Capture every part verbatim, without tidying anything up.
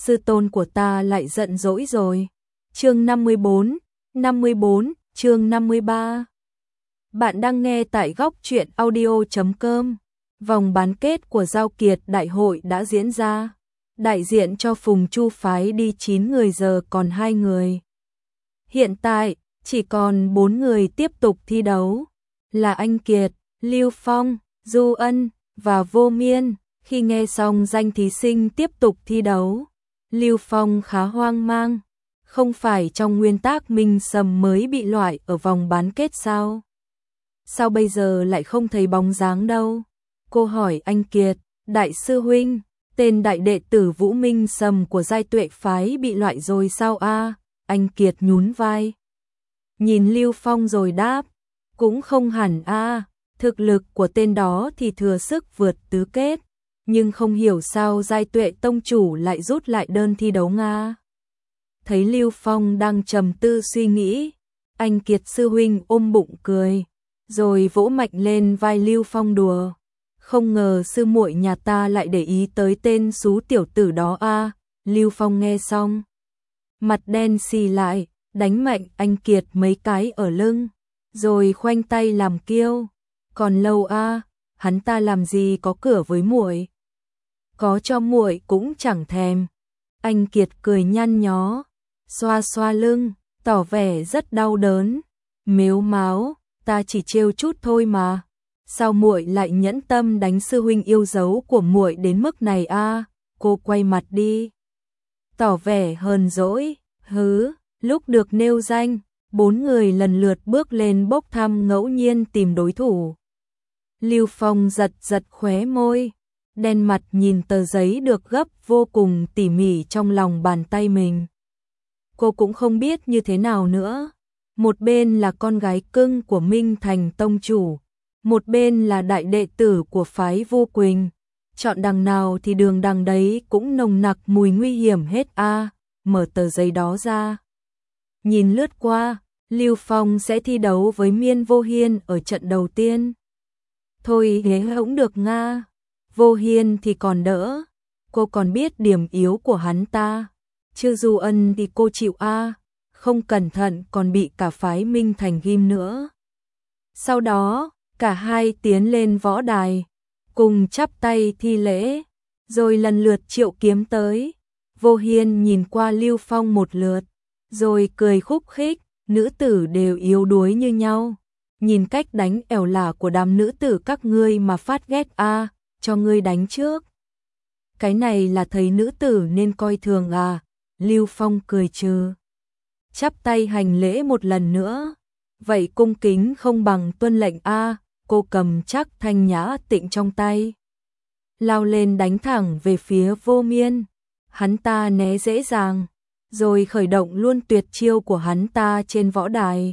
sư tôn của ta lại giận dỗi rồi. Chương năm mươi bốn, năm mươi bốn, chương năm mươi ba. Bạn đang nghe tại góc truyện audio chấm com. Vòng bán kết của Giao Kiệt Đại hội đã diễn ra. Đại diện cho Phùng Chu phái đi chín người, giờ còn hai người. Hiện tại, chỉ còn bốn người tiếp tục thi đấu. Là Anh Kiệt, Lưu Phong, Du Ân và Vô Miên. Khi nghe xong danh thí sinh tiếp tục thi đấu, Lưu Phong khá hoang mang. Không phải trong nguyên tắc Minh Sầm mới bị loại ở vòng bán kết sao? Sao bây giờ lại không thấy bóng dáng đâu? Cô hỏi Anh Kiệt, đại sư huynh, tên đại đệ tử Vũ Minh Sầm của Giai Tuệ phái bị loại rồi sao a? Anh Kiệt nhún vai, nhìn Lưu Phong rồi đáp, cũng không hẳn a, thực lực của tên đó thì thừa sức vượt tứ kết, nhưng không hiểu sao Giai Tuệ tông chủ lại rút lại đơn thi đấu nga. Thấy Lưu Phong đang trầm tư suy nghĩ, Anh Kiệt sư huynh ôm bụng cười, rồi vỗ mạnh lên vai Lưu Phong đùa. Không ngờ sư muội nhà ta lại để ý tới tên xú tiểu tử đó a. Lưu Phong nghe xong, mặt đen xì lại, đánh mạnh Anh Kiệt mấy cái ở lưng, rồi khoanh tay làm kiêu. Còn lâu a, hắn ta làm gì có cửa với muội. Có cho muội cũng chẳng thèm. Anh Kiệt cười nhăn nhó, xoa xoa lưng, tỏ vẻ rất đau đớn. Mếu máo, ta chỉ trêu chút thôi mà. Sao muội lại nhẫn tâm đánh sư huynh yêu dấu của muội đến mức này a? Cô quay mặt đi, tỏ vẻ hờn dỗi. Hứ, lúc được nêu danh, bốn người lần lượt bước lên bốc thăm ngẫu nhiên tìm đối thủ. Lưu Phong giật giật khóe môi, đen mặt nhìn tờ giấy được gấp vô cùng tỉ mỉ trong lòng bàn tay mình. Cô cũng không biết như thế nào nữa. Một bên là con gái cưng của Minh Thành tông chủ, một bên là đại đệ tử của phái Vô Quỳnh. Chọn đằng nào thì đường đằng đấy cũng nồng nặc mùi nguy hiểm hết a. Mở tờ giấy đó ra, nhìn lướt qua, Lưu Phong sẽ thi đấu với Miên Vô Hiên ở trận đầu tiên. Thôi thế cũng được nga. Vô Hiên thì còn đỡ, cô còn biết điểm yếu của hắn ta. Chứ Du Ân thì cô chịu a, không cẩn thận còn bị cả phái Minh Thành ghim nữa. Sau đó, cả hai tiến lên võ đài, cùng chắp tay thi lễ, rồi lần lượt triệu kiếm tới. Vô Hiên nhìn qua Lưu Phong một lượt, rồi cười khúc khích, nữ tử đều yếu đuối như nhau. Nhìn cách đánh ẻo lả của đám nữ tử các ngươi mà phát ghét a, cho ngươi đánh trước. Cái này là thấy nữ tử nên coi thường à? Lưu Phong cười trừ, chắp tay hành lễ một lần nữa. Vậy cung kính không bằng tuân lệnh a. Cô cầm chắc thanh nhã tịnh trong tay, lao lên đánh thẳng về phía Vô Miên. Hắn ta né dễ dàng, rồi khởi động luôn tuyệt chiêu của hắn ta trên võ đài.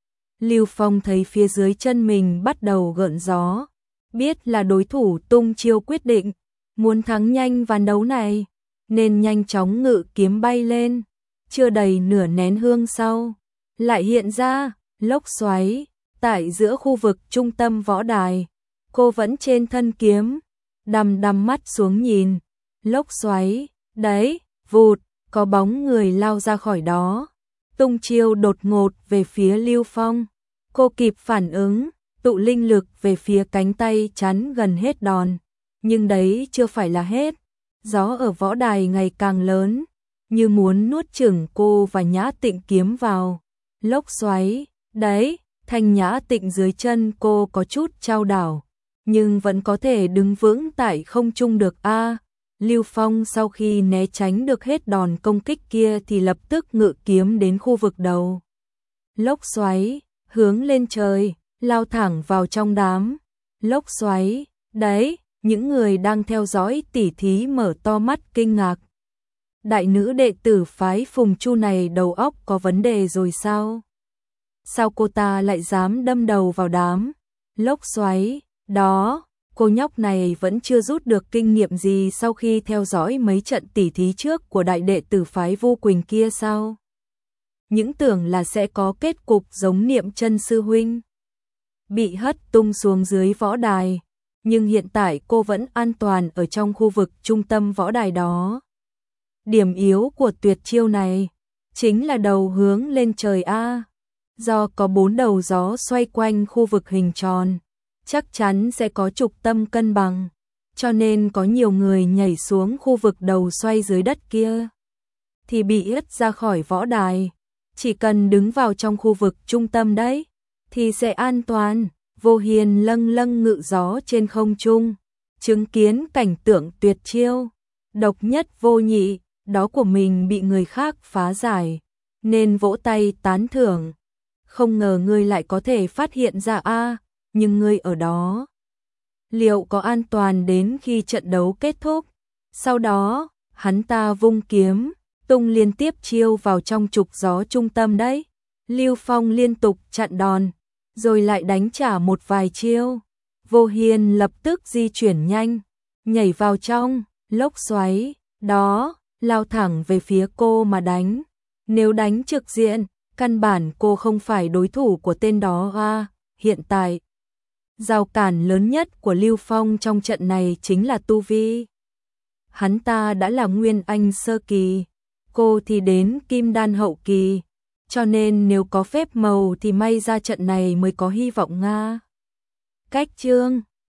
Lưu Phong thấy phía dưới chân mình bắt đầu gợn gió, biết là đối thủ tung chiêu quyết định, muốn thắng nhanh ván đấu này, nên nhanh chóng ngự kiếm bay lên. Chưa đầy nửa nén hương sau, lại hiện ra lốc xoáy tại giữa khu vực trung tâm võ đài. Cô vẫn trên thân kiếm, đăm đăm mắt xuống nhìn. Lốc xoáy, đấy, vụt, có bóng người lao ra khỏi đó, tung chiêu đột ngột về phía Lưu Phong. Cô kịp phản ứng, tụ linh lực về phía cánh tay chắn gần hết đòn. Nhưng đấy chưa phải là hết. Gió ở võ đài ngày càng lớn, như muốn nuốt chửng cô và Nhã Tịnh kiếm vào. Lốc xoáy, đấy, thanh Nhã Tịnh dưới chân cô có chút chao đảo, nhưng vẫn có thể đứng vững tại không trung được a. Lưu Phong sau khi né tránh được hết đòn công kích kia thì lập tức ngự kiếm đến khu vực đầu lốc xoáy, hướng lên trời, lao thẳng vào trong đám lốc xoáy. Đấy, những người đang theo dõi tỉ thí mở to mắt kinh ngạc. Đại nữ đệ tử phái Phùng Chu này đầu óc có vấn đề rồi sao? Sao cô ta lại dám đâm đầu vào đám lốc xoáy đó? Cô nhóc này vẫn chưa rút được kinh nghiệm gì sau khi theo dõi mấy trận tỉ thí trước của đại đệ tử phái Vô Quỳnh kia sao? Những tưởng là sẽ có kết cục giống Niệm Chân sư huynh, bị hất tung xuống dưới võ đài, nhưng hiện tại cô vẫn an toàn ở trong khu vực trung tâm võ đài đó. Điểm yếu của tuyệt chiêu này chính là đầu hướng lên trời A. Do có bốn đầu gió xoay quanh khu vực hình tròn, chắc chắn sẽ có trục tâm cân bằng, cho nên có nhiều người nhảy xuống khu vực đầu xoay dưới đất kia thì bị ứt ra khỏi võ đài. Chỉ cần đứng vào trong khu vực trung tâm đấy thì sẽ an toàn. Vô Hiền lâng lâng ngự gió trên không trung, chứng kiến cảnh tượng tuyệt chiêu độc nhất vô nhị đó của mình bị người khác phá giải, nên vỗ tay tán thưởng. Không ngờ ngươi lại có thể phát hiện ra a, nhưng ngươi ở đó liệu có an toàn đến khi trận đấu kết thúc? Sau đó, hắn ta vung kiếm, tung liên tiếp chiêu vào trong trục gió trung tâm đấy. Lưu Phong liên tục chặn đòn, rồi lại đánh trả một vài chiêu. Vô Hiền lập tức di chuyển nhanh, nhảy vào trong lốc xoáy, đó, lao thẳng về phía cô mà đánh. Nếu đánh trực diện, căn bản cô không phải đối thủ của tên đó a. Hiện tại, rào cản lớn nhất của Lưu Phong trong trận này chính là tu vi. Hắn ta đã là Nguyên Anh sơ kỳ, cô thì đến Kim Đan hậu kỳ, cho nên nếu có phép màu thì may ra trận này mới có hy vọng nga. Cách chương